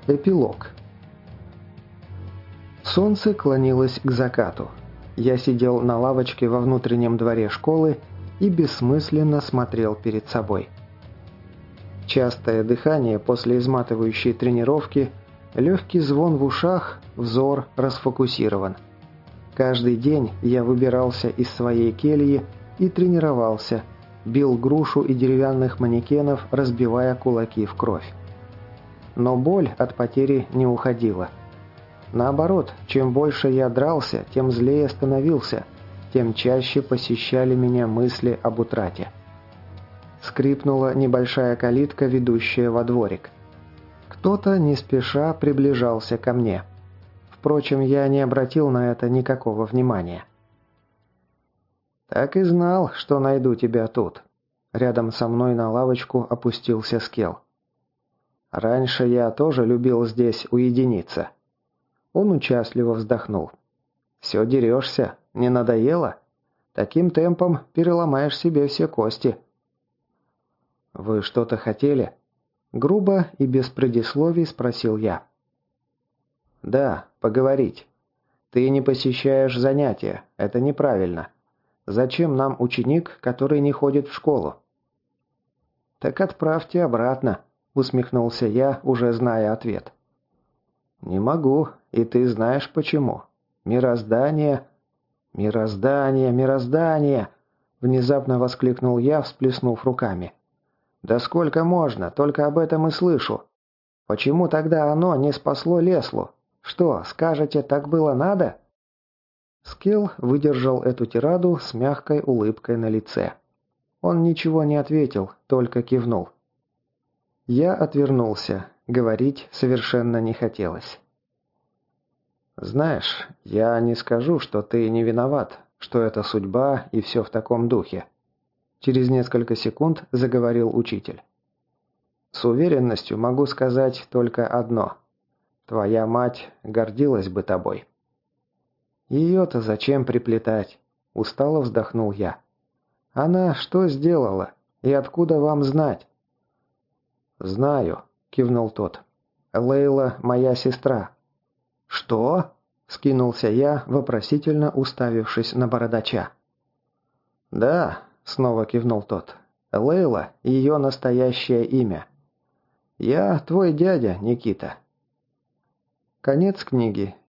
Эпилог. Солнце клонилось к закату. Я сидел на лавочке во внутреннем дворе школы и бессмысленно смотрел перед собой. Частое дыхание после изматывающей тренировки, легкий звон в ушах, взор расфокусирован. Каждый день я выбирался из своей кельи и тренировался, бил грушу и деревянных манекенов, разбивая кулаки в кровь. Но боль от потери не уходила. Наоборот, чем больше я дрался, тем злее становился, тем чаще посещали меня мысли об утрате. Скрипнула небольшая калитка, ведущая во дворик. Кто-то не спеша приближался ко мне. Впрочем, я не обратил на это никакого внимания. «Так и знал, что найду тебя тут». Рядом со мной на лавочку опустился Скел. «Раньше я тоже любил здесь уединиться». Он участливо вздохнул. «Все дерешься? Не надоело? Таким темпом переломаешь себе все кости». «Вы что-то хотели?» Грубо и без предисловий спросил я. «Да, поговорить. Ты не посещаешь занятия. Это неправильно. Зачем нам ученик, который не ходит в школу?» «Так отправьте обратно», — усмехнулся я, уже зная ответ. «Не могу, и ты знаешь почему. Мироздание...» «Мироздание, мироздание!» — внезапно воскликнул я, всплеснув руками. «Да сколько можно, только об этом и слышу. Почему тогда оно не спасло Леслу? Что, скажете, так было надо?» Скел выдержал эту тираду с мягкой улыбкой на лице. Он ничего не ответил, только кивнул. Я отвернулся, говорить совершенно не хотелось. «Знаешь, я не скажу, что ты не виноват, что это судьба и все в таком духе», через несколько секунд заговорил учитель. «С уверенностью могу сказать только одно. Твоя мать гордилась бы тобой». «Ее-то зачем приплетать?» – устало вздохнул я. «Она что сделала? И откуда вам знать?» «Знаю», – кивнул тот. «Лейла моя сестра». «Что?» – скинулся я, вопросительно уставившись на бородача. «Да», – снова кивнул тот. «Лейла – ее настоящее имя. Я твой дядя, Никита». Конец книги.